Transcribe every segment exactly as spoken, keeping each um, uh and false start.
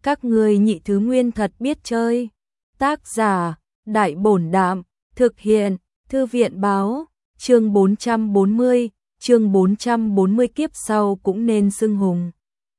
Các ngươi nhị thứ nguyên thật biết chơi. Tác giả, Đại Bổn Đạm, thực hiện, Thư viện Báo, chương bốn trăm bốn mươi, chương bốn trăm bốn mươi kiếp sau cũng nên xưng hùng.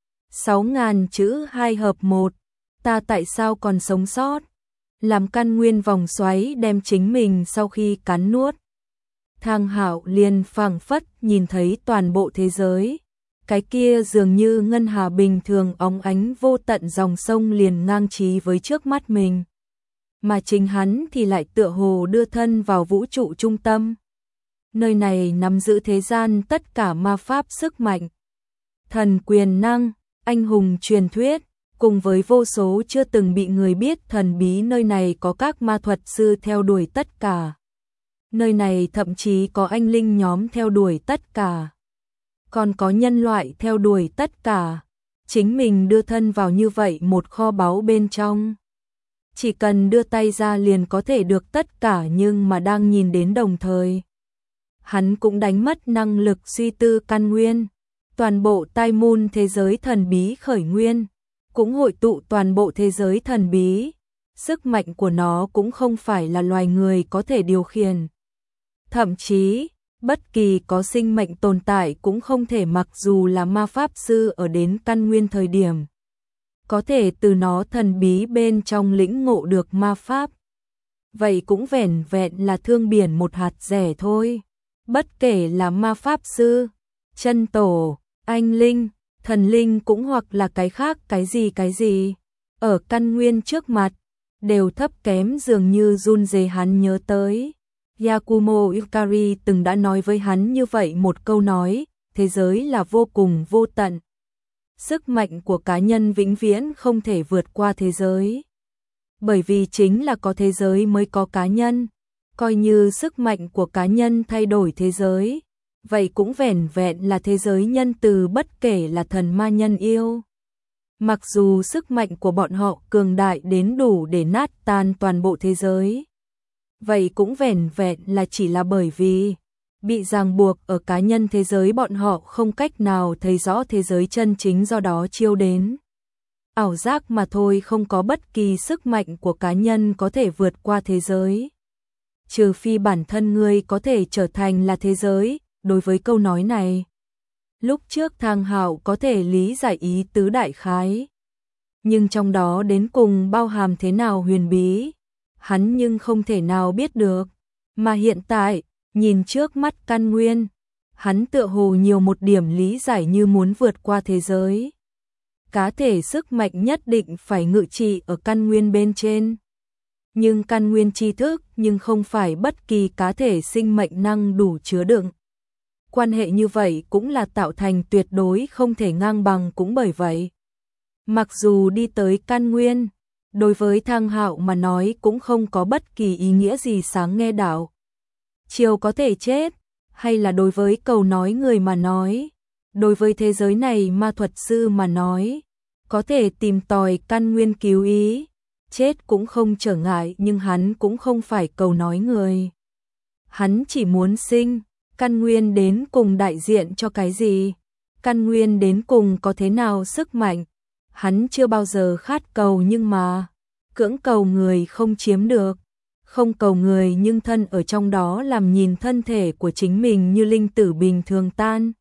Sáu ngàn chữ hai hợp một, ta tại sao còn sống sót? Làm căn nguyên vòng xoáy đem chính mình sau khi cắn nuốt. Thang Hạo liền phảng phất nhìn thấy toàn bộ thế giới. Cái kia dường như ngân hà bình thường óng ánh vô tận dòng sông liền ngang trí với trước mắt mình. Mà chính hắn thì lại tựa hồ đưa thân vào vũ trụ trung tâm. Nơi này nắm giữ thế gian tất cả ma pháp sức mạnh. Thần quyền năng, anh hùng truyền thuyết, cùng với vô số chưa từng bị người biết thần bí nơi này có các ma thuật sư theo đuổi tất cả. Nơi này thậm chí có anh linh nhóm theo đuổi tất cả. Còn có nhân loại theo đuổi tất cả. Chính mình đưa thân vào như vậy một kho báu bên trong. Chỉ cần đưa tay ra liền có thể được tất cả, nhưng mà đang nhìn đến đồng thời. Hắn cũng đánh mất năng lực suy tư căn nguyên. Toàn bộ tai môn thế giới thần bí khởi nguyên. Cũng hội tụ toàn bộ thế giới thần bí. Sức mạnh của nó cũng không phải là loài người có thể điều khiển. Thậm chí, bất kỳ có sinh mệnh tồn tại cũng không thể, mặc dù là ma pháp sư ở đến căn nguyên thời điểm. Có thể từ nó thần bí bên trong lĩnh ngộ được ma pháp. Vậy cũng vẻn vẹn là thương biển một hạt rẻ thôi. Bất kể là ma pháp sư, chân tổ, anh linh, thần linh cũng hoặc là cái khác cái gì cái gì. Ở căn nguyên trước mặt, đều thấp kém dường như run rẩy. Hắn nhớ tới. Yakumo Yukari từng đã nói với hắn như vậy một câu nói, thế giới là vô cùng vô tận. Sức mạnh của cá nhân vĩnh viễn không thể vượt qua thế giới. Bởi vì chính là có thế giới mới có cá nhân. Coi như sức mạnh của cá nhân thay đổi thế giới, vậy cũng vẻn vẹn là thế giới nhân từ, bất kể là thần ma nhân yêu. Mặc dù sức mạnh của bọn họ cường đại đến đủ để nát tan toàn bộ thế giới, vậy cũng vẻn vẹn là chỉ là bởi vì bị ràng buộc ở cá nhân thế giới, bọn họ không cách nào thấy rõ thế giới chân chính, do đó chiêu đến ảo giác mà thôi. Không có bất kỳ sức mạnh của cá nhân có thể vượt qua thế giới, trừ phi bản thân ngươi có thể trở thành là thế giới. Đối với câu nói này, lúc trước Thang Hạo có thể lý giải ý tứ đại khái, nhưng trong đó đến cùng bao hàm thế nào huyền bí, hắn nhưng không thể nào biết được. Mà hiện tại, nhìn trước mắt căn nguyên, hắn tựa hồ nhiều một điểm lý giải, như muốn vượt qua thế giới. Cá thể sức mạnh nhất định phải ngự trị ở căn nguyên bên trên. Nhưng căn nguyên tri thức nhưng không phải bất kỳ cá thể sinh mệnh năng đủ chứa đựng. Quan hệ như vậy cũng là tạo thành tuyệt đối không thể ngang bằng. Cũng bởi vậy, mặc dù đi tới căn nguyên, đối với Thang Hạo mà nói cũng không có bất kỳ ý nghĩa gì sáng nghe đạo. Chiều có thể chết, hay là đối với cầu nói người mà nói, đối với thế giới này ma thuật sư mà nói, có thể tìm tòi căn nguyên cứu ý, chết cũng không trở ngại. Nhưng hắn cũng không phải cầu nói người. Hắn chỉ muốn sinh. Căn nguyên đến cùng đại diện cho cái gì? Căn nguyên đến cùng có thế nào sức mạnh? Hắn chưa bao giờ khát cầu, nhưng mà cưỡng cầu người không chiếm được. Không cầu người nhưng thân ở trong đó, làm nhìn thân thể của chính mình như linh tử bình thường tan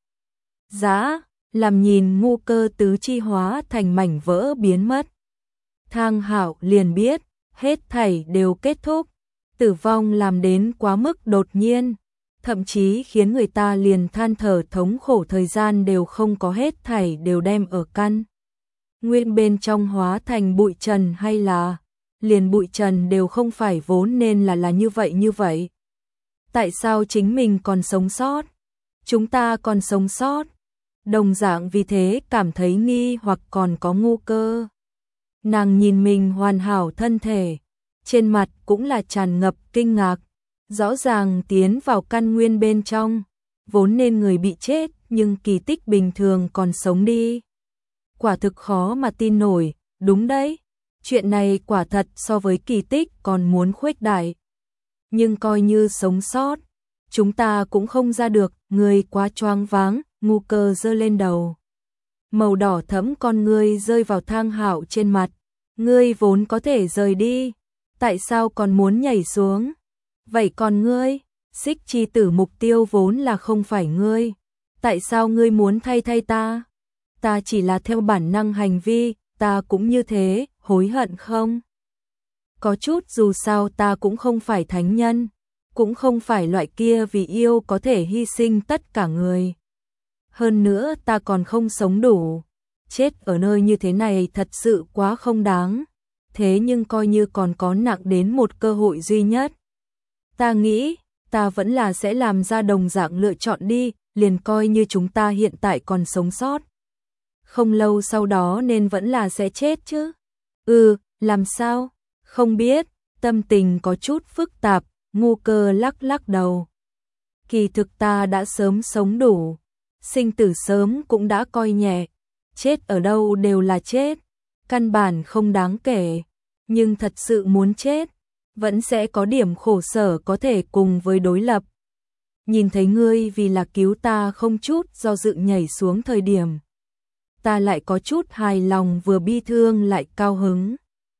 rã, làm nhìn ngu cơ tứ chi hóa thành mảnh vỡ biến mất. Thang Hạo liền biết, hết thảy đều kết thúc. Tử vong làm đến quá mức đột nhiên, thậm chí khiến người ta liền than thở thống khổ. Thời gian đều không có, hết thảy đều đem ở căn nguyên bên trong hóa thành bụi trần, hay là liền bụi trần đều không phải vốn nên là là như vậy như vậy. Tại sao chính mình còn sống sót? Chúng ta còn sống sót. Đồng dạng vì thế cảm thấy nghi hoặc, còn có ngu cơ. Nàng nhìn mình hoàn hảo thân thể, trên mặt cũng là tràn ngập kinh ngạc. Rõ ràng tiến vào căn nguyên bên trong, vốn nên người bị chết, nhưng kỳ tích bình thường còn sống đi. Quả thực khó mà tin nổi. Đúng đấy, chuyện này quả thật so với kỳ tích còn muốn khuếch đại. Nhưng coi như sống sót, chúng ta cũng không ra được. Người quá choáng váng, ngu cơ giơ lên đầu. màu đỏ thẫm con ngươi rơi vào Thang Hạo trên mặt. Ngươi vốn có thể rời đi, tại sao còn muốn nhảy xuống? Vậy còn ngươi, Xích Chi Tử mục tiêu vốn là không phải ngươi, tại sao ngươi muốn thay thay ta? Ta chỉ là theo bản năng hành vi, ta cũng như thế, hối hận không? Có chút, dù sao ta cũng không phải thánh nhân, cũng không phải loại kia vì yêu có thể hy sinh tất cả người. Hơn nữa ta còn không sống đủ, chết ở nơi như thế này thật sự quá không đáng. Thế nhưng coi như còn có nặng đến một cơ hội duy nhất. Ta nghĩ, ta vẫn là sẽ làm ra đồng dạng lựa chọn đi, liền coi như chúng ta hiện tại còn sống sót. Không lâu sau đó nên vẫn là sẽ chết chứ. Ừ, làm sao? Không biết, tâm tình có chút phức tạp, Ngu Cơ lắc lắc đầu. Kỳ thực ta đã sớm sống đủ, sinh tử sớm cũng đã coi nhẹ, chết ở đâu đều là chết, căn bản không đáng kể, nhưng thật sự muốn chết, vẫn sẽ có điểm khổ sở có thể cùng với đối lập. Nhìn thấy ngươi vì là cứu ta không chút do dự nhảy xuống thời điểm, ta lại có chút hài lòng, vừa bi thương lại cao hứng.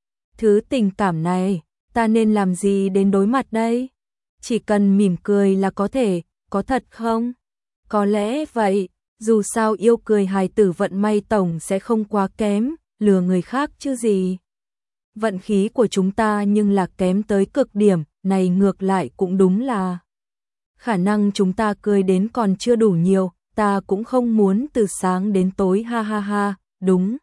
Thứ tình cảm này, ta nên làm gì đến đối mặt đây? Chỉ cần mỉm cười là có thể, có thật không? Có lẽ vậy, dù sao yêu cười hài tử vận may tổng sẽ không quá kém, lừa người khác chứ gì. Vận khí của chúng ta nhưng là kém tới cực điểm, này ngược lại cũng đúng là. Khả năng chúng ta cười đến còn chưa đủ nhiều, ta cũng không muốn từ sáng đến tối ha ha ha, đúng.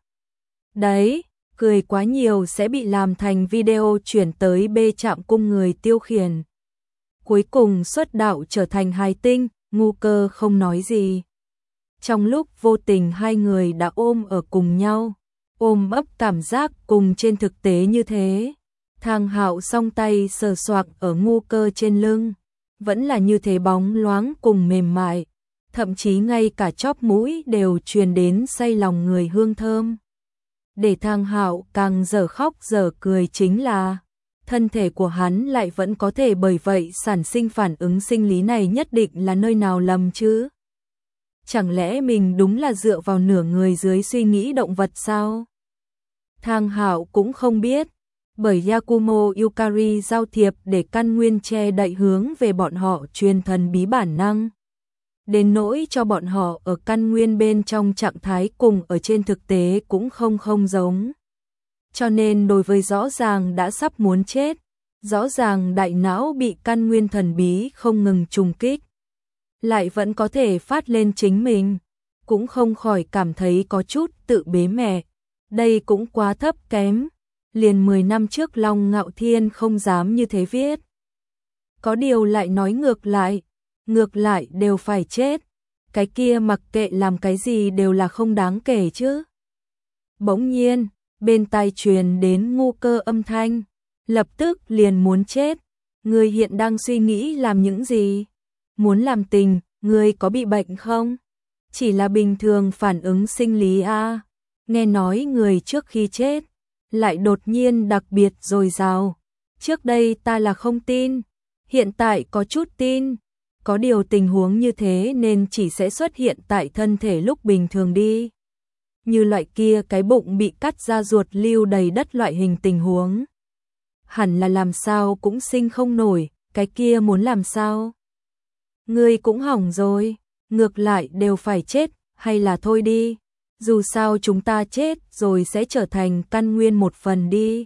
Đấy, cười quá nhiều sẽ bị làm thành video chuyển tới bê trạm cung người tiêu khiển. Cuối cùng xuất đạo trở thành hài tinh, Ngu Cơ không nói gì. Trong lúc vô tình hai người đã ôm ở cùng nhau, ôm ấp cảm giác cùng trên thực tế như thế. Thang Hạo song tay sờ soạc ở Ngu Cơ trên lưng, vẫn là như thế bóng loáng cùng mềm mại, thậm chí ngay cả chóp mũi đều truyền đến say lòng người hương thơm. Để Thang Hạo càng giờ khóc giờ cười chính là thân thể của hắn lại vẫn có thể bởi vậy sản sinh phản ứng sinh lý này, nhất định là nơi nào lầm chứ? Chẳng lẽ mình đúng là dựa vào nửa người dưới suy nghĩ động vật sao? Thang Hạo cũng không biết, bởi Yakumo Yukari giao thiệp để căn nguyên che đậy hướng về bọn họ truyền thần bí bản năng. Đến nỗi cho bọn họ ở căn nguyên bên trong trạng thái cùng ở trên thực tế cũng không không giống. Cho nên đối với rõ ràng đã sắp muốn chết, rõ ràng đại não bị căn nguyên thần bí không ngừng trùng kích, lại vẫn có thể phát lên chính mình, cũng không khỏi cảm thấy có chút tự bế mẹ. Đây cũng quá thấp kém, liền mười năm trước Long Ngạo Thiên không dám như thế viết. Có điều lại nói ngược lại, ngược lại đều phải chết, cái kia mặc kệ làm cái gì đều là không đáng kể chứ. Bỗng nhiên, bên tai truyền đến Ngu Cơ âm thanh, lập tức liền muốn chết. Ngươi hiện đang suy nghĩ làm những gì? Muốn làm tình, ngươi có bị bệnh không? Chỉ là bình thường phản ứng sinh lý a. Nghe nói người trước khi chết lại đột nhiên đặc biệt dồi dào. Trước đây ta là không tin, hiện tại có chút tin. Có điều tình huống như thế nên chỉ sẽ xuất hiện tại thân thể lúc bình thường đi. Như loại kia cái bụng bị cắt ra ruột lưu đầy đất loại hình tình huống. Hẳn là làm sao cũng sinh không nổi, cái kia muốn làm sao? Ngươi cũng hỏng rồi, ngược lại đều phải chết, hay là thôi đi. Dù sao chúng ta chết rồi sẽ trở thành căn nguyên một phần đi.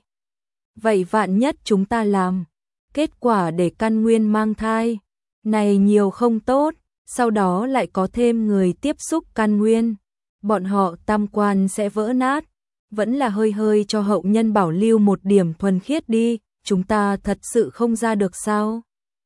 Vậy vạn nhất chúng ta làm, kết quả để căn nguyên mang thai, này nhiều không tốt, sau đó lại có thêm người tiếp xúc căn nguyên, bọn họ tam quan sẽ vỡ nát, vẫn là hơi hơi cho hậu nhân bảo lưu một điểm thuần khiết đi, chúng ta thật sự không ra được sao?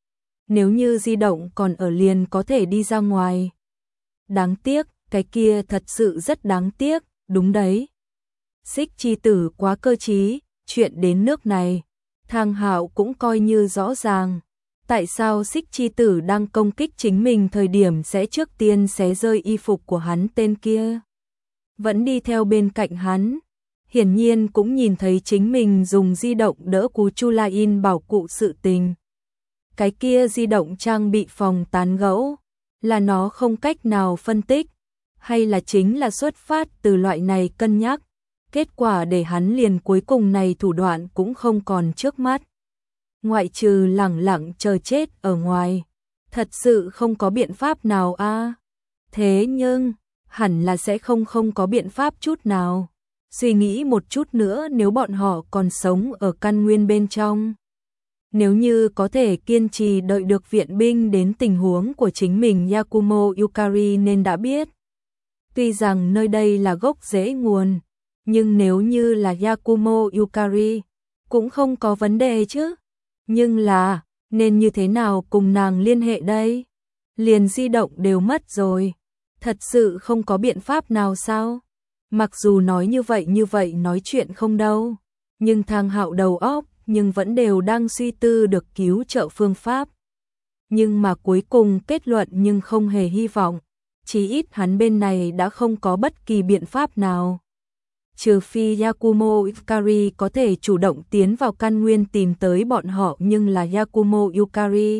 Nếu như di động còn ở liền có thể đi ra ngoài. Đáng tiếc, cái kia thật sự rất đáng tiếc, đúng đấy. Xích Chi Tử quá cơ trí, chuyện đến nước này, Thang Hạo cũng coi như rõ ràng. Tại sao Xích Chi Tử đang công kích chính mình thời điểm sẽ trước tiên xé rơi y phục của hắn tên kia? Vẫn đi theo bên cạnh hắn, hiển nhiên cũng nhìn thấy chính mình dùng di động đỡ cú Chu La In bảo cụ sự tình. Cái kia di động trang bị phòng tán gẫu, là nó không cách nào phân tích, hay là chính là xuất phát từ loại này cân nhắc, kết quả để hắn liền cuối cùng này thủ đoạn cũng không còn trước mắt. Ngoại trừ lẳng lặng chờ chết ở ngoài, thật sự không có biện pháp nào a. À. Thế nhưng, hẳn là sẽ không không có biện pháp chút nào. Suy nghĩ một chút nữa nếu bọn họ còn sống ở căn nguyên bên trong. Nếu như có thể kiên trì đợi được viện binh đến tình huống của chính mình Yakumo Yukari nên đã biết. Tuy rằng nơi đây là gốc rễ nguồn, nhưng nếu như là Yakumo Yukari, cũng không có vấn đề chứ. Nhưng là, nên như thế nào cùng nàng liên hệ đây? Liền di động đều mất rồi. Thật sự không có biện pháp nào sao? Mặc dù nói như vậy như vậy nói chuyện không đâu. Nhưng Thang Hạo đầu óc nhưng vẫn đều đang suy tư được cứu trợ phương pháp. Nhưng mà cuối cùng kết luận nhưng không hề hy vọng. Chí ít hắn bên này đã không có bất kỳ biện pháp nào. Trừ phi Yakumo Yukari có thể chủ động tiến vào căn nguyên tìm tới bọn họ, nhưng là Yakumo Yukari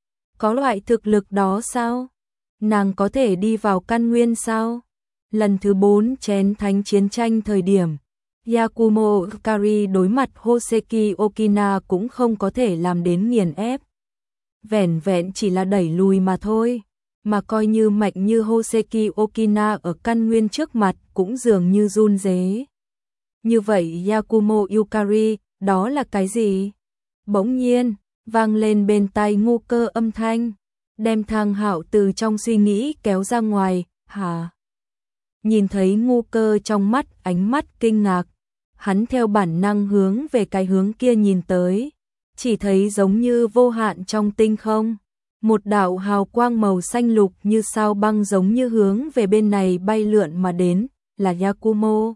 có loại thực lực đó sao? Nàng có thể đi vào căn nguyên sao? Lần thứ bốn chén thánh chiến tranh thời điểm, Yakumo Yukari đối mặt Hoseki Okina cũng không có thể làm đến nghiền ép. Vẻn vẹn chỉ là đẩy lùi mà thôi. Mà coi như mạnh như Hoseki Okina ở căn nguyên trước mặt cũng dường như run rế. Như vậy Yakumo Yukari, đó là cái gì? Bỗng nhiên, vang lên bên tai Ngu Cơ âm thanh, đem Thang Hạo từ trong suy nghĩ kéo ra ngoài. Hả? Nhìn thấy Ngu Cơ trong mắt ánh mắt kinh ngạc, hắn theo bản năng hướng về cái hướng kia nhìn tới, chỉ thấy giống như vô hạn trong tinh không. Một đạo hào quang màu xanh lục như sao băng giống như hướng về bên này bay lượn mà đến, là Yakumo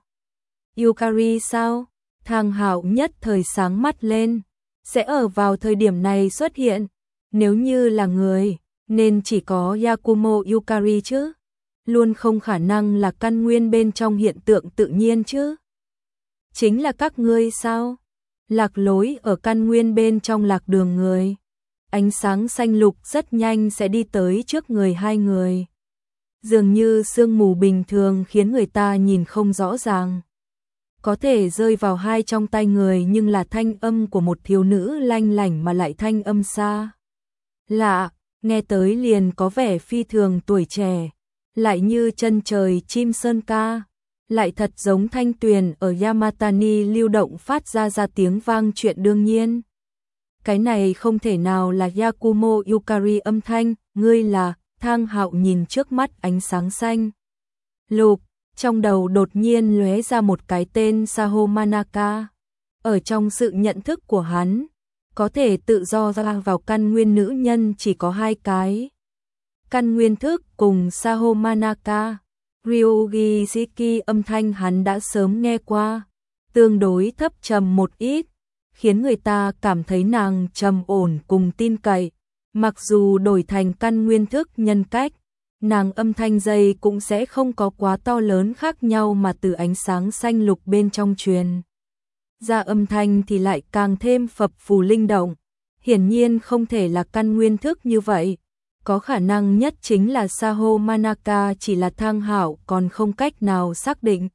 Yukari sao? Thang Hạo nhất thời sáng mắt lên, sẽ ở vào thời điểm này xuất hiện, nếu như là người, nên chỉ có Yakumo Yukari chứ, luôn không khả năng là căn nguyên bên trong hiện tượng tự nhiên chứ. Chính là các ngươi sao? Lạc lối ở căn nguyên bên trong lạc đường người. Ánh sáng xanh lục rất nhanh sẽ đi tới trước người hai người. Dường như sương mù bình thường khiến người ta nhìn không rõ ràng. Có thể rơi vào hai trong tay người nhưng là thanh âm của một thiếu nữ lanh lảnh mà lại thanh âm xa lạ, nghe tới liền có vẻ phi thường tuổi trẻ, lại như chân trời chim sơn ca, lại thật giống thanh tuyền ở Yamatani lưu động phát ra ra tiếng vang chuyện đương nhiên. Cái này không thể nào là Yakumo Yukari âm thanh, ngươi là. Thang Hạo nhìn trước mắt ánh sáng xanh lục, trong đầu đột nhiên lóe ra một cái tên Saho Manaka. Ở trong sự nhận thức của hắn, có thể tự do ra vào căn nguyên nữ nhân chỉ có hai cái. Căn nguyên thức cùng Saho Manaka. Ryugi Shiki âm thanh hắn đã sớm nghe qua, tương đối thấp trầm một ít, khiến người ta cảm thấy nàng trầm ổn cùng tin cậy. Mặc dù đổi thành căn nguyên thức nhân cách, nàng âm thanh dây cũng sẽ không có quá to lớn khác nhau, mà từ ánh sáng xanh lục bên trong truyền ra âm thanh thì lại càng thêm phập phù linh động. Hiển nhiên không thể là căn nguyên thức như vậy, có khả năng nhất chính là Saho Manaka, chỉ là Thang Hạo còn không cách nào xác định.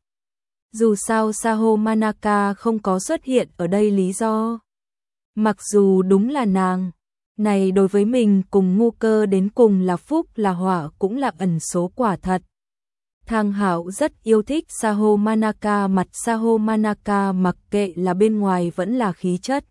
Dù sao Saho Manaka không có xuất hiện ở đây lý do. Mặc dù đúng là nàng, này đối với mình cùng Ngu Cơ đến cùng là phúc là họa cũng là ẩn số quả thật. Thang Hạo rất yêu thích Saho Manaka, mặt Saho Manaka mặc kệ là bên ngoài vẫn là khí chất,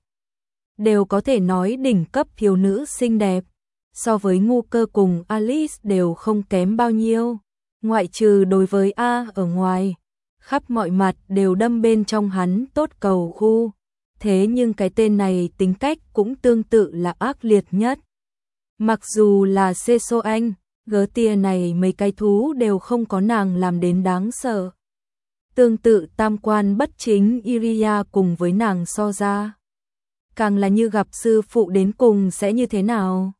đều có thể nói đỉnh cấp thiếu nữ xinh đẹp. So với Ngu Cơ cùng Alice đều không kém bao nhiêu, ngoại trừ đối với A ở ngoài, khắp mọi mặt đều đâm bên trong hắn tốt cầu khu. Thế nhưng cái tên này tính cách cũng tương tự là ác liệt nhất. Mặc dù là Seso Anh, gớ tia này mấy cái thú đều không có nàng làm đến đáng sợ. Tương tự tam quan bất chính Iria cùng với nàng so ra, càng là như gặp sư phụ đến cùng sẽ như thế nào.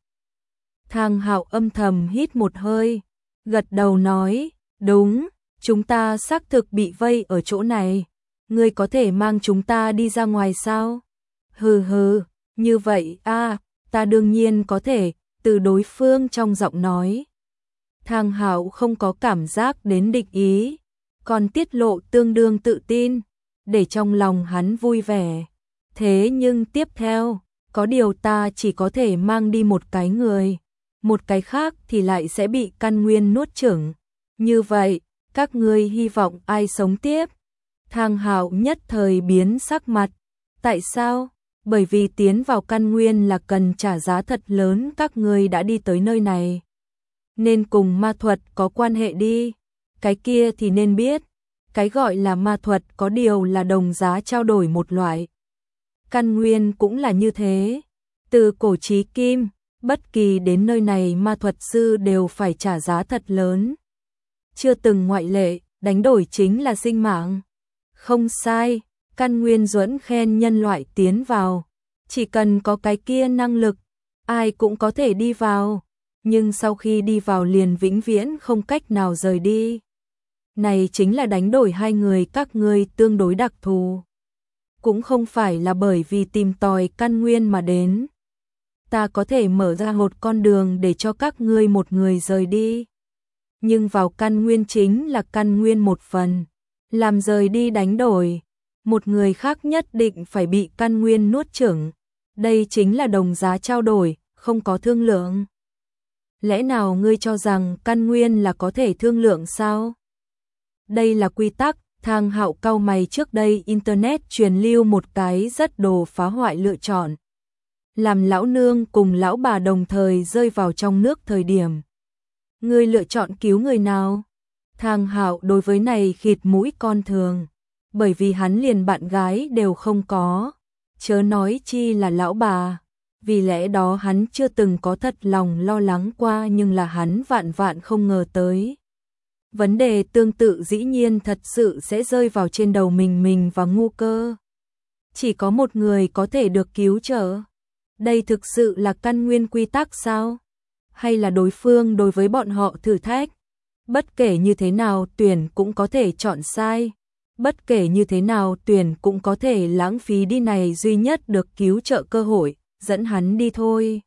Thang Hạo âm thầm hít một hơi, gật đầu nói, đúng, chúng ta xác thực bị vây ở chỗ này. Ngươi có thể mang chúng ta đi ra ngoài sao? Hừ hừ, như vậy a, à, ta đương nhiên có thể, từ đối phương trong giọng nói. Thang Hạo không có cảm giác đến địch ý, còn tiết lộ tương đương tự tin, để trong lòng hắn vui vẻ. Thế nhưng tiếp theo, có điều ta chỉ có thể mang đi một cái người, một cái khác thì lại sẽ bị căn nguyên nuốt chửng. Như vậy, các ngươi hy vọng ai sống tiếp? Thang Hạo nhất thời biến sắc mặt. Tại sao? Bởi vì tiến vào căn nguyên là cần trả giá thật lớn, các ngươi đã đi tới nơi này nên cùng ma thuật có quan hệ đi. Cái kia thì nên biết, cái gọi là ma thuật có điều là đồng giá trao đổi một loại. Căn nguyên cũng là như thế. Từ cổ chí kim, bất kỳ đến nơi này ma thuật sư đều phải trả giá thật lớn. Chưa từng ngoại lệ, đánh đổi chính là sinh mạng. Không sai, căn nguyên duẫn khen nhân loại tiến vào. Chỉ cần có cái kia năng lực, ai cũng có thể đi vào. Nhưng sau khi đi vào liền vĩnh viễn không cách nào rời đi. Này chính là đánh đổi hai người các ngươi tương đối đặc thù. Cũng không phải là bởi vì tìm tòi căn nguyên mà đến. Ta có thể mở ra một con đường để cho các ngươi một người rời đi. Nhưng vào căn nguyên chính là căn nguyên một phần. Làm rời đi đánh đổi. Một người khác nhất định phải bị căn nguyên nuốt chửng. Đây chính là đồng giá trao đổi, không có thương lượng. Lẽ nào ngươi cho rằng căn nguyên là có thể thương lượng sao? Đây là quy tắc. Thang Hạo cau mày, trước đây Internet truyền lưu một cái rất đồ phá hoại lựa chọn. Làm lão nương cùng lão bà đồng thời rơi vào trong nước thời điểm. Ngươi lựa chọn cứu người nào? Thang Hạo đối với này khịt mũi con thường. Bởi vì hắn liền bạn gái đều không có. Chớ nói chi là lão bà. Vì lẽ đó hắn chưa từng có thật lòng lo lắng qua, nhưng là hắn vạn vạn không ngờ tới. Vấn đề tương tự dĩ nhiên thật sự sẽ rơi vào trên đầu mình mình và Ngu Cơ. Chỉ có một người có thể được cứu trợ. Đây thực sự là căn nguyên quy tắc sao? Hay là đối phương đối với bọn họ thử thách? Bất kể như thế nào tuyển cũng có thể chọn sai. Bất kể như thế nào tuyển cũng có thể lãng phí đi này duy nhất được cứu trợ cơ hội, dẫn hắn đi thôi.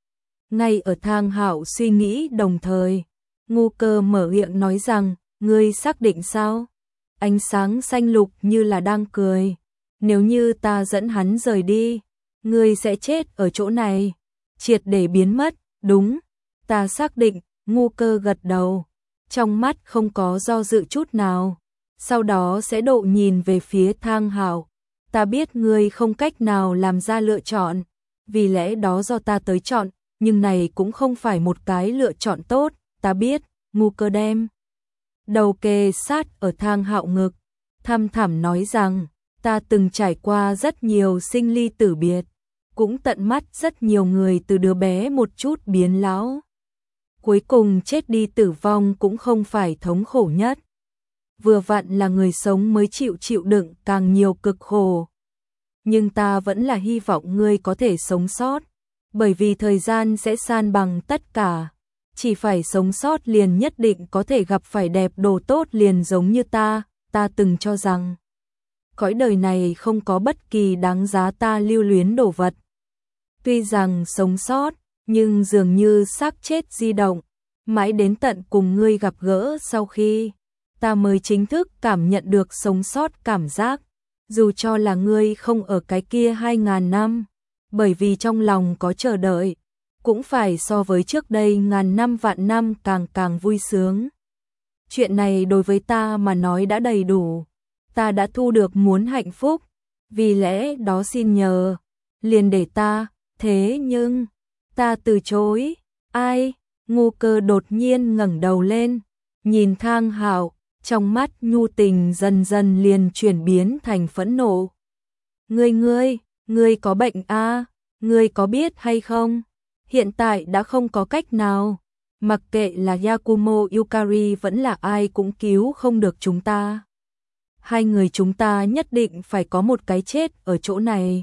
Ngay ở Thang Hạo suy nghĩ đồng thời, Ngu Cơ mở miệng nói rằng, ngươi xác định sao? Ánh sáng xanh lục như là đang cười. Nếu như ta dẫn hắn rời đi, ngươi sẽ chết ở chỗ này, triệt để biến mất. Đúng, ta xác định. Ngu Cơ gật đầu, trong mắt không có do dự chút nào. Sau đó sẽ độ nhìn về phía Thang Hạo. Ta biết ngươi không cách nào làm ra lựa chọn, vì lẽ đó do ta tới chọn, nhưng này cũng không phải một cái lựa chọn tốt. Ta biết. Ngu Cơ đem đầu kề sát ở Thang Hạo ngực, thăm thẳm nói rằng, ta từng trải qua rất nhiều sinh ly tử biệt, cũng tận mắt rất nhiều người từ đứa bé một chút biến lão. Cuối cùng chết đi tử vong cũng không phải thống khổ nhất. Vừa vặn là người sống mới chịu chịu đựng càng nhiều cực khổ. Nhưng ta vẫn là hy vọng ngươi có thể sống sót, bởi vì thời gian sẽ san bằng tất cả. Chỉ phải sống sót liền nhất định có thể gặp phải đẹp đồ tốt liền giống như ta. Ta từng cho rằng cõi đời này không có bất kỳ đáng giá ta lưu luyến đồ vật. Tuy rằng sống sót, nhưng dường như xác chết di động. Mãi đến tận cùng ngươi gặp gỡ sau khi, ta mới chính thức cảm nhận được sống sót cảm giác. Dù cho là ngươi không ở cái kia hai ngàn năm, bởi vì trong lòng có chờ đợi, cũng phải so với trước đây ngàn năm vạn năm càng càng vui sướng. Chuyện này đối với ta mà nói đã đầy đủ. Ta đã thu được muốn hạnh phúc, vì lẽ đó xin nhờ, liền để ta. Thế nhưng, ta từ chối. Ai? Ngu Cơ đột nhiên ngẩng đầu lên, nhìn Thang Hạo, trong mắt nhu tình dần dần liền chuyển biến thành phẫn nộ. Ngươi ngươi, ngươi có bệnh a? Ngươi có biết hay không? Hiện tại đã không có cách nào. Mặc kệ là Yakumo Yukari vẫn là ai cũng cứu không được chúng ta. Hai người chúng ta nhất định phải có một cái chết ở chỗ này.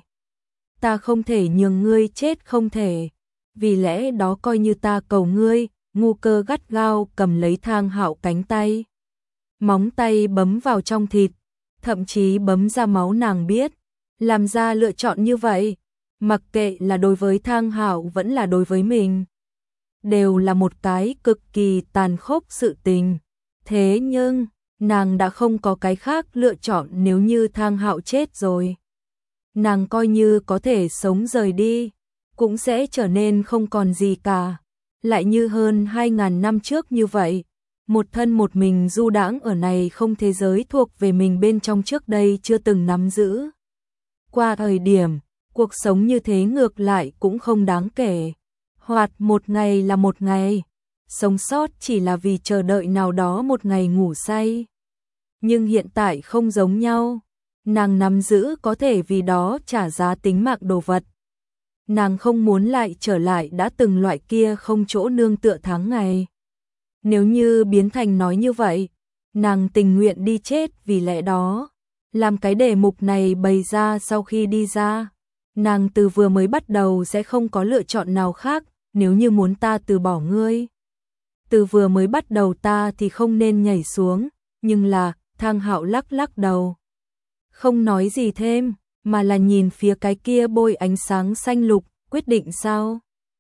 Ta không thể nhường ngươi chết không thể. Vì lẽ đó coi như ta cầu ngươi. Ngu Cơ gắt gao cầm lấy Thang Hạo cánh tay. Móng tay bấm vào trong thịt, thậm chí bấm ra máu. Nàng biết, làm ra lựa chọn như vậy, mặc kệ là đối với Thang Hạo vẫn là đối với mình, đều là một cái cực kỳ tàn khốc sự tình. Thế nhưng, nàng đã không có cái khác lựa chọn nếu như Thang Hạo chết rồi. Nàng coi như có thể sống rời đi, cũng sẽ trở nên không còn gì cả. Lại như hơn hai ngàn năm trước như vậy, một thân một mình du đãng ở này không thế giới thuộc về mình bên trong trước đây chưa từng nắm giữ. Qua thời điểm, cuộc sống như thế ngược lại cũng không đáng kể. Hoạt một ngày là một ngày, sống sót chỉ là vì chờ đợi nào đó một ngày ngủ say. Nhưng hiện tại không giống nhau, nàng nắm giữ có thể vì đó trả giá tính mạng đồ vật. Nàng không muốn lại trở lại đã từng loại kia không chỗ nương tựa tháng ngày. Nếu như biến thành nói như vậy, nàng tình nguyện đi chết vì lẽ đó. Làm cái đề mục này bày ra sau khi đi ra, nàng từ vừa mới bắt đầu sẽ không có lựa chọn nào khác, nếu như muốn ta từ bỏ ngươi. Từ vừa mới bắt đầu ta thì không nên nhảy xuống, nhưng là, Thang Hạo lắc lắc đầu. Không nói gì thêm, mà là nhìn phía cái kia bôi ánh sáng xanh lục, quyết định sao?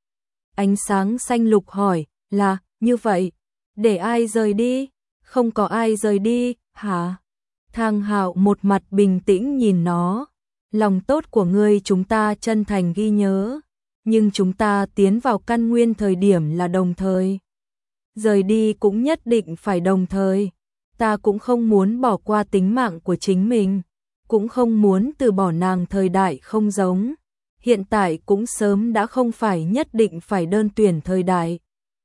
Ánh sáng xanh lục hỏi, là, như vậy, để ai rời đi? Không có ai rời đi, hả? Thang Hạo một mặt bình tĩnh nhìn nó. Lòng tốt của ngươi chúng ta chân thành ghi nhớ, nhưng chúng ta tiến vào căn nguyên thời điểm là đồng thời. Rời đi cũng nhất định phải đồng thời. Ta cũng không muốn bỏ qua tính mạng của chính mình, cũng không muốn từ bỏ nàng thời đại không giống. Hiện tại cũng sớm đã không phải nhất định phải đơn tuyển thời đại.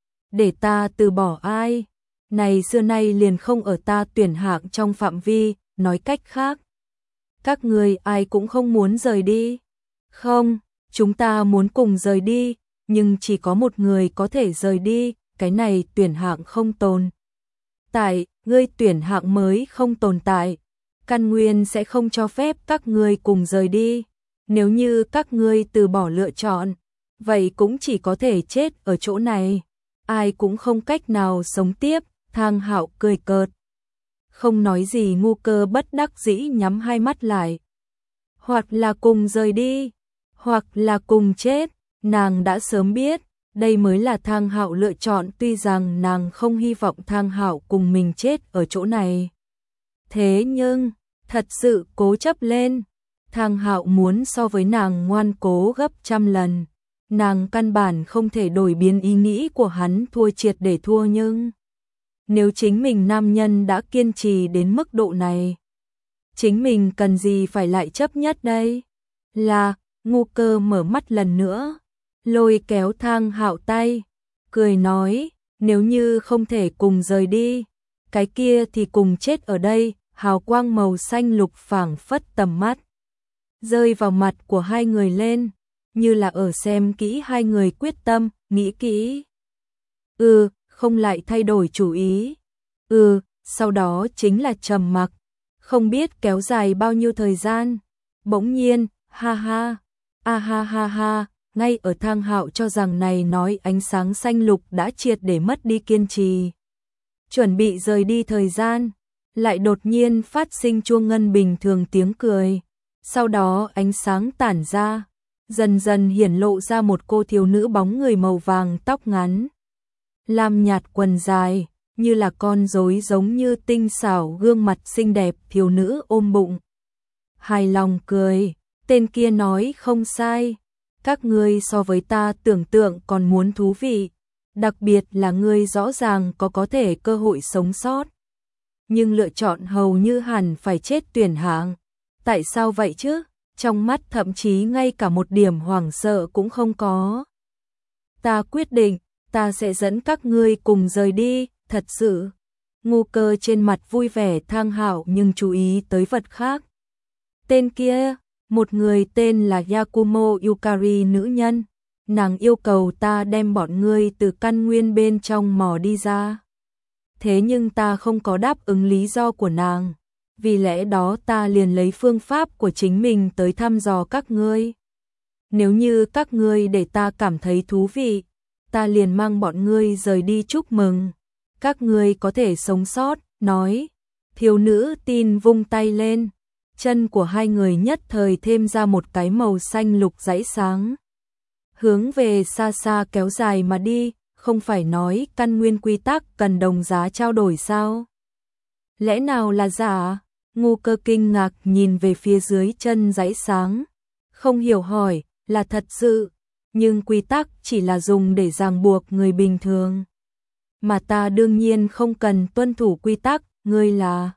Để ta từ bỏ ai? Này xưa nay liền không ở ta tuyển hạng trong phạm vi, nói cách khác. Các người ai cũng không muốn rời đi. Không, chúng ta muốn cùng rời đi, nhưng chỉ có một người có thể rời đi, cái này tuyển hạng không tồn tại, ngươi tuyển hạng mới không tồn tại. Căn nguyên sẽ không cho phép các ngươi cùng rời đi. Nếu như các ngươi từ bỏ lựa chọn, vậy cũng chỉ có thể chết ở chỗ này. Ai cũng không cách nào sống tiếp, Thang Hạo cười cợt. Không nói gì ngu cơ bất đắc dĩ nhắm hai mắt lại. Hoặc là cùng rời đi, hoặc là cùng chết, nàng đã sớm biết, đây mới là Thang Hạo lựa chọn tuy rằng nàng không hy vọng Thang Hạo cùng mình chết ở chỗ này. Thế nhưng, thật sự cố chấp lên, Thang Hạo muốn so với nàng ngoan cố gấp trăm lần. Nàng căn bản không thể đổi biến ý nghĩ của hắn thua triệt để thua nhưng nếu chính mình nam nhân đã kiên trì đến mức độ này, chính mình cần gì phải lại chấp nhất đây? Là, ngu cơ mở mắt lần nữa, lôi kéo Thang Hạo tay, cười nói, nếu như không thể cùng rời đi, cái kia thì cùng chết ở đây. Hào quang màu xanh lục phảng phất tầm mắt, rơi vào mặt của hai người lên, như là ở xem kỹ hai người quyết tâm, nghĩ kỹ. Ừ, không lại thay đổi chủ ý. Ừ, sau đó chính là trầm mặc, không biết kéo dài bao nhiêu thời gian. Bỗng nhiên, ha ha, a ha ha ha, ngay ở Thang Hạo cho rằng này nói ánh sáng xanh lục đã triệt để mất đi kiên trì. Chuẩn bị rời đi thời gian, lại đột nhiên phát sinh chuông ngân bình thường tiếng cười. Sau đó ánh sáng tản ra, dần dần hiển lộ ra một cô thiếu nữ bóng người màu vàng tóc ngắn, lam nhạt quần dài, như là con rối giống như tinh xảo gương mặt xinh đẹp thiếu nữ ôm bụng. Hài lòng cười, tên kia nói không sai, các ngươi so với ta tưởng tượng còn muốn thú vị, đặc biệt là ngươi rõ ràng có có thể cơ hội sống sót. Nhưng lựa chọn hầu như hẳn phải chết tuyển hạng. Tại sao vậy chứ? Trong mắt thậm chí ngay cả một điểm hoảng sợ cũng không có. Ta quyết định, ta sẽ dẫn các ngươi cùng rời đi, thật sự. Ngu cơ trên mặt vui vẻ Thang Hạo nhưng chú ý tới vật khác. Tên kia, một người tên là Yakumo Yukari nữ nhân. Nàng yêu cầu ta đem bọn ngươi từ căn nguyên bên trong mò đi ra. Thế nhưng ta không có đáp ứng lý do của nàng, vì lẽ đó ta liền lấy phương pháp của chính mình tới thăm dò các ngươi. Nếu như các ngươi để ta cảm thấy thú vị, ta liền mang bọn ngươi rời đi chúc mừng. Các ngươi có thể sống sót, nói. Thiếu nữ tin vung tay lên, chân của hai người nhất thời thêm ra một cái màu xanh lục rãy sáng. Hướng về xa xa kéo dài mà đi, không không phải nói căn nguyên quy tắc cần đồng giá trao đổi sao? Lẽ nào là giả? Ngu Cơ kinh ngạc nhìn về phía dưới chân dãy sáng, không hiểu hỏi, là thật sự, nhưng quy tắc chỉ là dùng để ràng buộc người bình thường. Mà ta đương nhiên không cần tuân thủ quy tắc, ngươi là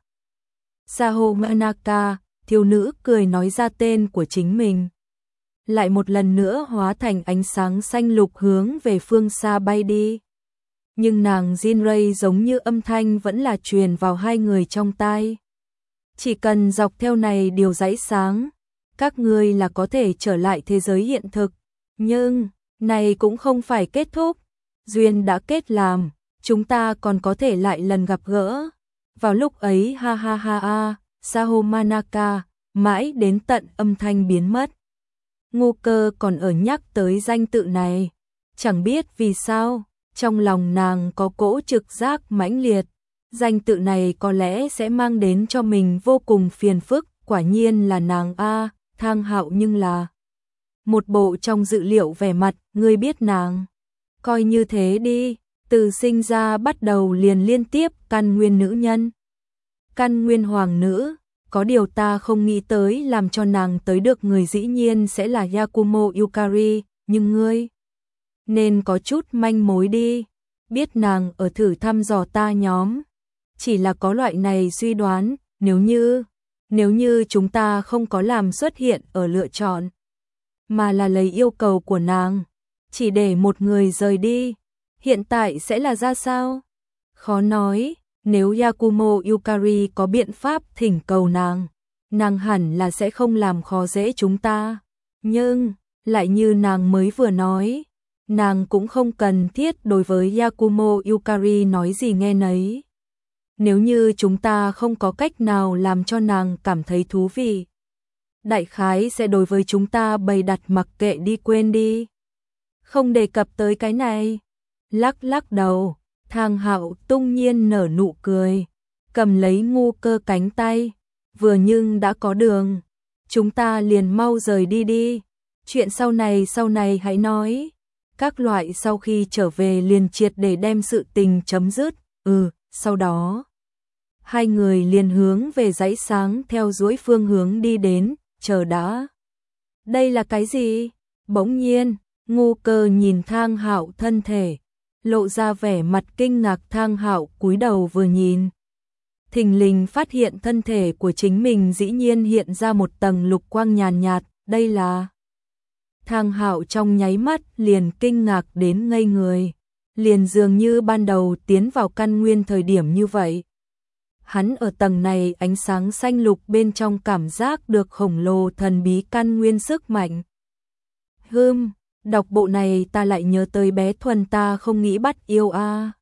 Saho Manaka, thiếu nữ cười nói ra tên của chính mình. Lại một lần nữa hóa thành ánh sáng xanh lục hướng về phương xa bay đi. Nhưng nàng Jinray giống như âm thanh vẫn là truyền vào hai người trong tai. Chỉ cần dọc theo này điều dãy sáng, các ngươi là có thể trở lại thế giới hiện thực. Nhưng, này cũng không phải kết thúc. Duyên đã kết làm, chúng ta còn có thể lại lần gặp gỡ. Vào lúc ấy ha ha ha ha, Saho Manaka, mãi đến tận âm thanh biến mất. Ngu Cơ còn ở nhắc tới danh tự này. Chẳng biết vì sao, trong lòng nàng có cỗ trực giác mãnh liệt. Danh tự này có lẽ sẽ mang đến cho mình vô cùng phiền phức, quả nhiên là nàng a, Thang Hạo nhưng là một bộ trong dự liệu vẻ mặt, ngươi biết nàng. Coi như thế đi, từ sinh ra bắt đầu liền liên tiếp căn nguyên nữ nhân. Căn nguyên hoàng nữ, có điều ta không nghĩ tới làm cho nàng tới được người dĩ nhiên sẽ là Yakumo Yukari, nhưng ngươi nên có chút manh mối đi, biết nàng ở thử thăm dò ta nhóm. Chỉ là có loại này suy đoán, nếu như, nếu như chúng ta không có làm xuất hiện ở lựa chọn, mà là lấy yêu cầu của nàng, chỉ để một người rời đi, hiện tại sẽ là ra sao? Khó nói, nếu Yakumo Yukari có biện pháp thỉnh cầu nàng, nàng hẳn là sẽ không làm khó dễ chúng ta. Nhưng, lại như nàng mới vừa nói, nàng cũng không cần thiết đối với Yakumo Yukari nói gì nghe nấy. Nếu như chúng ta không có cách nào làm cho nàng cảm thấy thú vị, đại khái sẽ đối với chúng ta bày đặt mặc kệ đi, quên đi. Không đề cập tới cái này. Lắc lắc đầu, Thang Hạo tung nhiên nở nụ cười, cầm lấy Ngu Cơ cánh tay, vừa nhưng đã có đường, chúng ta liền mau rời đi đi. Chuyện sau này sau này hãy nói. Các loại sau khi trở về liền triệt để đem sự tình chấm dứt. Ừ, sau đó hai người liền hướng về dãy sáng theo duỗi phương hướng đi đến, chờ đã. Đây là cái gì? Bỗng nhiên, Ngu Cơ nhìn Thang Hạo thân thể, lộ ra vẻ mặt kinh ngạc. Thang Hạo cúi đầu vừa nhìn, thình lình phát hiện thân thể của chính mình dĩ nhiên hiện ra một tầng lục quang nhàn nhạt, đây là... Thang Hạo trong nháy mắt liền kinh ngạc đến ngây người, liền dường như ban đầu tiến vào căn nguyên thời điểm như vậy. Hắn ở tầng này ánh sáng xanh lục bên trong cảm giác được khổng lồ thần bí căn nguyên sức mạnh. Hừm, đọc bộ này ta lại nhớ tới bé Thuần ta không nghĩ bắt yêu a.